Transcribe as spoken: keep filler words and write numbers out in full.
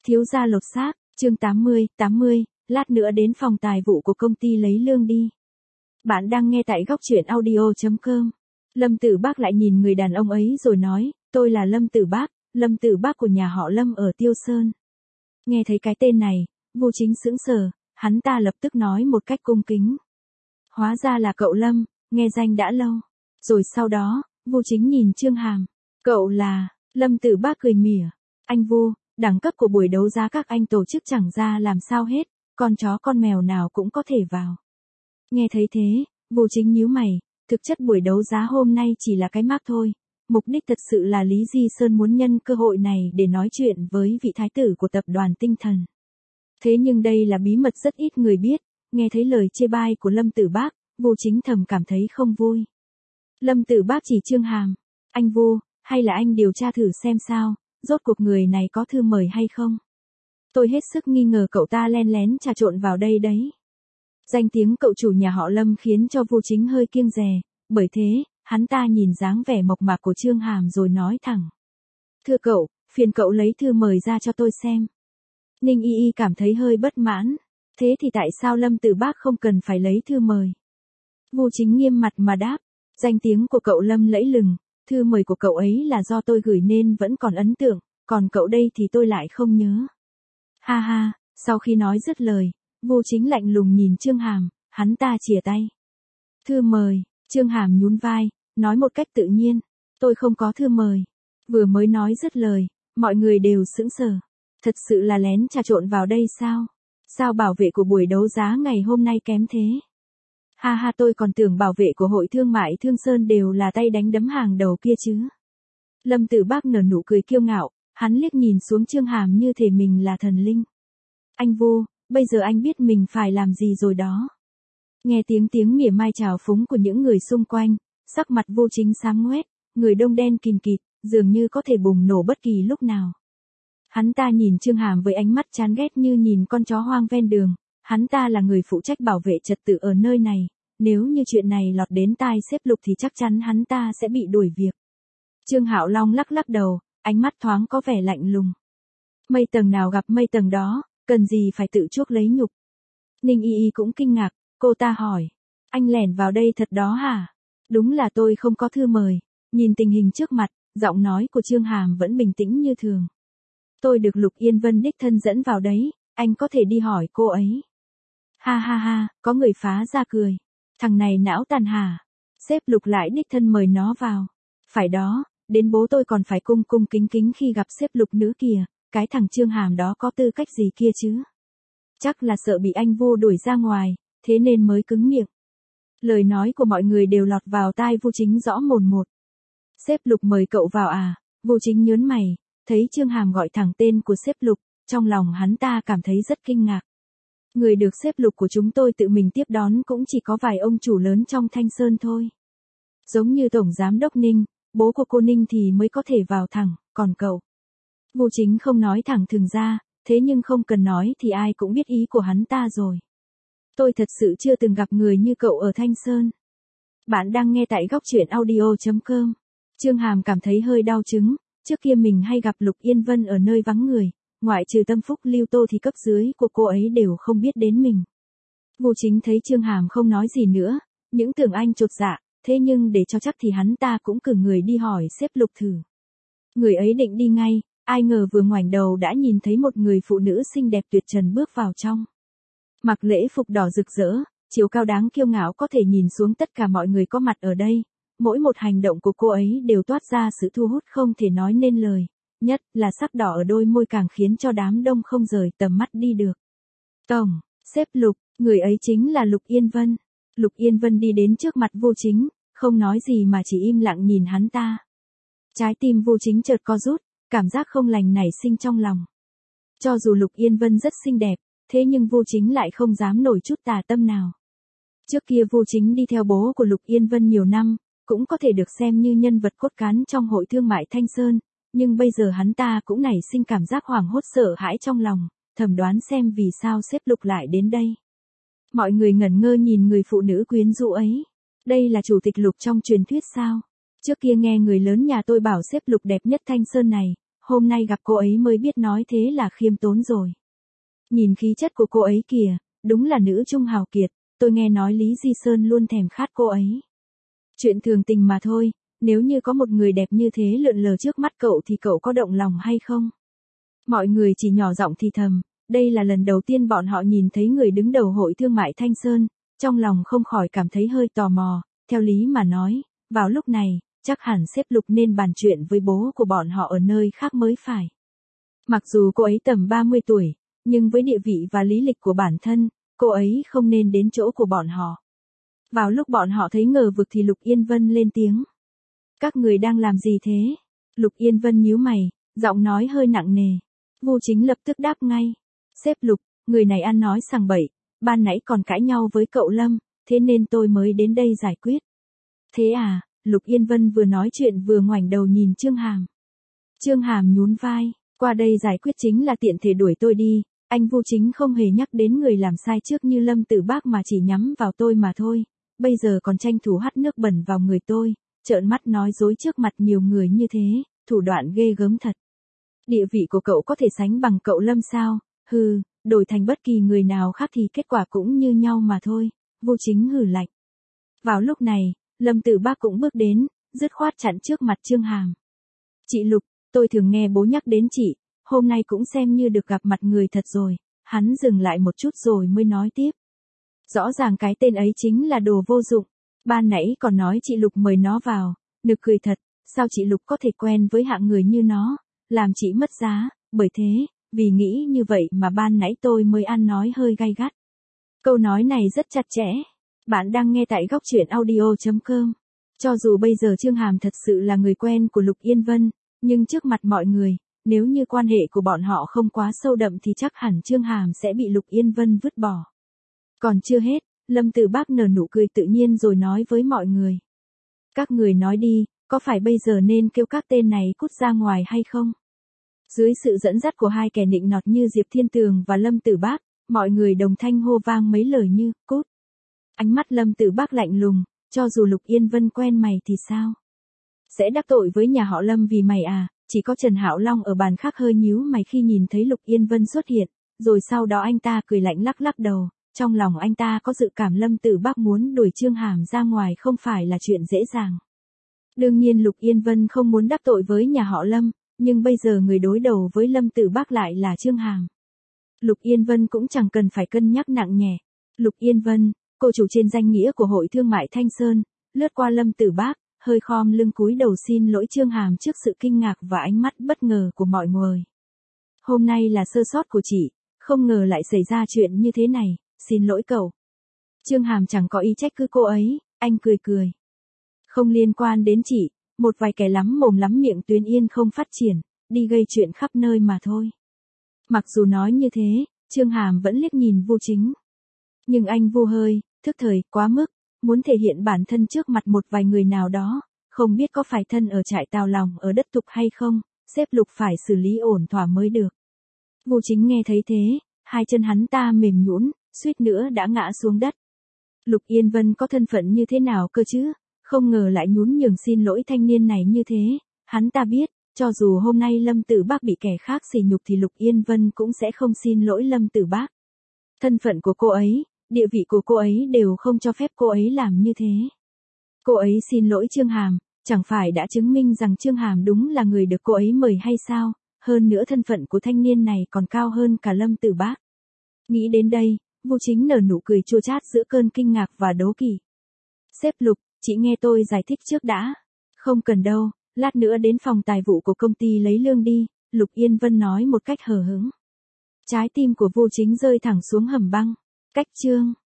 Thiếu gia lột xác, chương tám mươi, tám mươi, lát nữa đến phòng tài vụ của công ty lấy lương đi. Bạn đang nghe tại góc truyện audio chấm com. Lâm Tử Bác lại nhìn người đàn ông ấy rồi nói, tôi là Lâm Tử Bác, Lâm Tử Bác của nhà họ Lâm ở Tiêu Sơn. Nghe thấy cái tên này, Vu Chính sững sờ, hắn ta lập tức nói một cách cung kính. Hóa ra là cậu Lâm, nghe danh đã lâu. Rồi sau đó, Vu Chính nhìn Trương Hàm. Cậu là, Lâm Tử Bác cười mỉa. Anh Vu, đẳng cấp của buổi đấu giá các anh tổ chức chẳng ra làm sao hết, con chó con mèo nào cũng có thể vào. Nghe thấy thế, Vu Chính nhíu mày, thực chất buổi đấu giá hôm nay chỉ là cái mác thôi. Mục đích thật sự là Lý Di Sơn muốn nhân cơ hội này để nói chuyện với vị thái tử của tập đoàn Tinh Thần. Thế nhưng đây là bí mật rất ít người biết, nghe thấy lời chê bai của Lâm Tử Bác, Vu Chính thầm cảm thấy không vui. Lâm Tử Bác chỉ Trương Hàm, anh Vu, hay là anh điều tra thử xem sao, rốt cuộc người này có thư mời hay không? Tôi hết sức nghi ngờ cậu ta len lén trà trộn vào đây đấy. Danh tiếng cậu chủ nhà họ Lâm khiến cho Vu Chính hơi kiêng dè, bởi thế, hắn ta nhìn dáng vẻ mộc mạc của Trương Hàm rồi nói thẳng. Thưa cậu, phiền cậu lấy thư mời ra cho tôi xem. Ninh Y Y cảm thấy hơi bất mãn. Thế thì tại sao Lâm Tử Bác không cần phải lấy thư mời? Vu Chính nghiêm mặt mà đáp. Danh tiếng của cậu Lâm lẫy lừng, thư mời của cậu ấy là do tôi gửi nên vẫn còn ấn tượng, còn cậu đây thì tôi lại không nhớ. Ha ha, sau khi nói dứt lời, Vu Chính lạnh lùng nhìn Trương Hàm, hắn ta chìa tay. Thư mời, Trương Hàm nhún vai, nói một cách tự nhiên, tôi không có thư mời. Vừa mới nói dứt lời, mọi người đều sững sờ. Thật sự là lén trà trộn vào đây sao? Sao bảo vệ của buổi đấu giá ngày hôm nay kém thế? Ha ha, tôi còn tưởng bảo vệ của Hội Thương mại Thương Sơn đều là tay đánh đấm hàng đầu kia chứ. Lâm Tử Bác nở nụ cười kiêu ngạo, hắn liếc nhìn xuống Trương Hàm như thể mình là thần linh. Anh Vu, bây giờ anh biết mình phải làm gì rồi đó. Nghe tiếng tiếng mỉa mai trào phúng của những người xung quanh, sắc mặt Vu Chính xám ngoét, người đông đen kìn kịt, dường như có thể bùng nổ bất kỳ lúc nào. Hắn ta nhìn Trương Hàm với ánh mắt chán ghét như nhìn con chó hoang ven đường, hắn ta là người phụ trách bảo vệ trật tự ở nơi này, nếu như chuyện này lọt đến tai sếp Lục thì chắc chắn hắn ta sẽ bị đuổi việc. Trương Hạo Long lắc lắc đầu, ánh mắt thoáng có vẻ lạnh lùng. Mây tầng nào gặp mây tầng đó, cần gì phải tự chuốc lấy nhục. Ninh Y Y cũng kinh ngạc, cô ta hỏi, anh lẻn vào đây thật đó hả? Đúng là tôi không có thư mời. Nhìn tình hình trước mặt, giọng nói của Trương Hàm vẫn bình tĩnh như thường. Tôi được Lục Yên Vân đích thân dẫn vào đấy, anh có thể đi hỏi cô ấy. Ha ha ha, có người phá ra cười. Thằng này não tàn hả? Sếp Lục lại đích thân mời nó vào. Phải đó, đến bố tôi còn phải cung cung kính kính khi gặp sếp Lục nữ kìa, cái thằng Trương Hàm đó có tư cách gì kia chứ? Chắc là sợ bị anh Vu đuổi ra ngoài, thế nên mới cứng miệng. Lời nói của mọi người đều lọt vào tai Vu Chính rõ mồn một. Sếp Lục mời cậu vào à? Vu Chính nhớn mày, thấy Trương Hàm gọi thẳng tên của sếp Lục, trong lòng hắn ta cảm thấy rất kinh ngạc. Người được sếp Lục của chúng tôi tự mình tiếp đón cũng chỉ có vài ông chủ lớn trong Thanh Sơn thôi. Giống như Tổng Giám đốc Ninh, bố của cô Ninh thì mới có thể vào thẳng, còn cậu. Vu Chính không nói thẳng thừng ra, thế nhưng không cần nói thì ai cũng biết ý của hắn ta rồi. Tôi thật sự chưa từng gặp người như cậu ở Thanh Sơn. Bạn đang nghe tại góc truyện audio chấm com. Trương Hàm cảm thấy hơi đau chứng, trước kia mình hay gặp Lục Yên Vân ở nơi vắng người, ngoại trừ Tâm Phúc Lưu Tô thì cấp dưới của cô ấy đều không biết đến mình. Vu Chính thấy Trương Hàm không nói gì nữa, những tưởng anh chột dạ, thế nhưng để cho chắc thì hắn ta cũng cử người đi hỏi sếp Lục thử. Người ấy định đi ngay, ai ngờ vừa ngoảnh đầu đã nhìn thấy một người phụ nữ xinh đẹp tuyệt trần bước vào trong. Mặc lễ phục đỏ rực rỡ, chiều cao đáng kiêu ngạo có thể nhìn xuống tất cả mọi người có mặt ở đây. Mỗi một hành động của cô ấy đều toát ra sự thu hút không thể nói nên lời, nhất là sắc đỏ ở đôi môi càng khiến cho đám đông không rời tầm mắt đi được. Tổng, sếp Lục, người ấy chính là Lục Yên Vân. Lục Yên Vân đi đến trước mặt Vu Chính, không nói gì mà chỉ im lặng nhìn hắn ta. Trái tim Vu Chính chợt co rút, cảm giác không lành nảy sinh trong lòng. Cho dù Lục Yên Vân rất xinh đẹp, thế nhưng Vu Chính lại không dám nổi chút tà tâm nào. Trước kia Vu Chính đi theo bố của Lục Yên Vân nhiều năm, cũng có thể được xem như nhân vật cốt cán trong Hội Thương mại Thanh Sơn, nhưng bây giờ hắn ta cũng nảy sinh cảm giác hoảng hốt sợ hãi trong lòng, thầm đoán xem vì sao sếp Lục lại đến đây. Mọi người ngẩn ngơ nhìn người phụ nữ quyến rũ ấy. Đây là chủ tịch Lục trong truyền thuyết sao? Trước kia nghe người lớn nhà tôi bảo sếp Lục đẹp nhất Thanh Sơn này, hôm nay gặp cô ấy mới biết nói thế là khiêm tốn rồi. Nhìn khí chất của cô ấy kìa, đúng là nữ trung hào kiệt, tôi nghe nói Lý Di Sơn luôn thèm khát cô ấy. Chuyện thường tình mà thôi, nếu như có một người đẹp như thế lượn lờ trước mắt cậu thì cậu có động lòng hay không? Mọi người chỉ nhỏ giọng thì thầm, đây là lần đầu tiên bọn họ nhìn thấy người đứng đầu hội thương mại Thanh Sơn, trong lòng không khỏi cảm thấy hơi tò mò, theo lý mà nói, vào lúc này, chắc hẳn sếp Lục nên bàn chuyện với bố của bọn họ ở nơi khác mới phải. Mặc dù cô ấy tầm ba mươi tuổi, nhưng với địa vị và lý lịch của bản thân, cô ấy không nên đến chỗ của bọn họ. Vào lúc bọn họ thấy ngờ vực thì Lục Yên Vân lên tiếng. Các người đang làm gì thế? Lục Yên Vân nhíu mày, giọng nói hơi nặng nề. Vu Chính lập tức đáp ngay. Sếp Lục, người này ăn nói sằng bậy, ban nãy còn cãi nhau với cậu Lâm, thế nên tôi mới đến đây giải quyết. Thế à, Lục Yên Vân vừa nói chuyện vừa ngoảnh đầu nhìn Trương Hàm. Trương Hàm nhún vai, qua đây giải quyết chính là tiện thể đuổi tôi đi, anh Vu Chính không hề nhắc đến người làm sai trước như Lâm Tử Bác mà chỉ nhắm vào tôi mà thôi, bây giờ còn tranh thủ hắt nước bẩn vào người tôi, trợn mắt nói dối trước mặt nhiều người như thế, thủ đoạn ghê gớm thật. Địa vị của cậu có thể sánh bằng cậu Lâm sao? Hừ, đổi thành bất kỳ người nào khác thì kết quả cũng như nhau mà thôi, Vu Chính hừ lạnh. Vào lúc này, Lâm Tử Bác cũng bước đến, dứt khoát chặn trước mặt Trương Hàm. Chị Lục, tôi thường nghe bố nhắc đến chị, hôm nay cũng xem như được gặp mặt người thật rồi, hắn dừng lại một chút rồi mới nói tiếp. Rõ ràng cái tên ấy chính là đồ vô dụng, ban nãy còn nói chị Lục mời nó vào, nực cười thật, sao chị Lục có thể quen với hạng người như nó, làm chị mất giá, bởi thế, vì nghĩ như vậy mà ban nãy tôi mới ăn nói hơi gay gắt. Câu nói này rất chặt chẽ. Bạn đang nghe tại góc truyện audio chấm com. Cho dù bây giờ Trương Hàm thật sự là người quen của Lục Yên Vân, nhưng trước mặt mọi người, nếu như quan hệ của bọn họ không quá sâu đậm thì chắc hẳn Trương Hàm sẽ bị Lục Yên Vân vứt bỏ. Còn chưa hết, Lâm Tử Bác nở nụ cười tự nhiên rồi nói với mọi người. Các người nói đi, có phải bây giờ nên kêu các tên này cút ra ngoài hay không? Dưới sự dẫn dắt của hai kẻ nịnh nọt như Diệp Thiên Tường và Lâm Tử Bác, mọi người đồng thanh hô vang mấy lời như, cút. Ánh mắt Lâm Tử Bác lạnh lùng, cho dù Lục Yên Vân quen mày thì sao? Sẽ đắc tội với nhà họ Lâm vì mày à? Chỉ có Trần Hạo Long ở bàn khác hơi nhíu mày khi nhìn thấy Lục Yên Vân xuất hiện, rồi sau đó anh ta cười lạnh lắc lắc đầu, trong lòng anh ta có dự cảm Lâm Tử Bác muốn đuổi Trương Hàm ra ngoài không phải là chuyện dễ dàng. Đương nhiên Lục Yên Vân không muốn đắc tội với nhà họ Lâm, nhưng bây giờ người đối đầu với Lâm Tử Bác lại là Trương Hàm. Lục Yên Vân cũng chẳng cần phải cân nhắc nặng nhẹ. Lục Yên Vân, cô chủ trên danh nghĩa của Hội Thương mại Thanh Sơn, lướt qua Lâm Tử Bác, hơi khom lưng cúi đầu xin lỗi Trương Hàm trước sự kinh ngạc và ánh mắt bất ngờ của mọi người. Hôm nay là sơ sót của chị, không ngờ lại xảy ra chuyện như thế này, xin lỗi cậu. Trương Hàm chẳng có ý trách cứ cô ấy, anh cười cười. Không liên quan đến chị, một vài kẻ lắm mồm lắm miệng tuyến yên không phát triển, đi gây chuyện khắp nơi mà thôi. Mặc dù nói như thế, Trương Hàm vẫn liếc nhìn Vu Chính. Nhưng anh Vu hơi, thức thời, quá mức, muốn thể hiện bản thân trước mặt một vài người nào đó, không biết có phải thân ở trại tào lòng ở đất tục hay không, sếp Lục phải xử lý ổn thỏa mới được. Vu Chính nghe thấy thế, hai chân hắn ta mềm nhũn, suýt nữa đã ngã xuống đất. Lục Yên Vân có thân phận như thế nào cơ chứ, không ngờ lại nhún nhường xin lỗi thanh niên này như thế, hắn ta biết, cho dù hôm nay Lâm Tử Bác bị kẻ khác sỉ nhục thì Lục Yên Vân cũng sẽ không xin lỗi Lâm Tử Bác. Thân phận của cô ấy, địa vị của cô ấy đều không cho phép cô ấy làm như thế. Cô ấy xin lỗi Trương Hàm, chẳng phải đã chứng minh rằng Trương Hàm đúng là người được cô ấy mời hay sao, hơn nữa thân phận của thanh niên này còn cao hơn cả Lâm Tử Bác. Nghĩ đến đây, Vu Chính nở nụ cười chua chát giữa cơn kinh ngạc và đố kỵ. Sếp Lục, chị nghe tôi giải thích trước đã. Không cần đâu, lát nữa đến phòng tài vụ của công ty lấy lương đi, Lục Yên Vân nói một cách hờ hững. Trái tim của Vu Chính rơi thẳng xuống hầm băng. Cách chương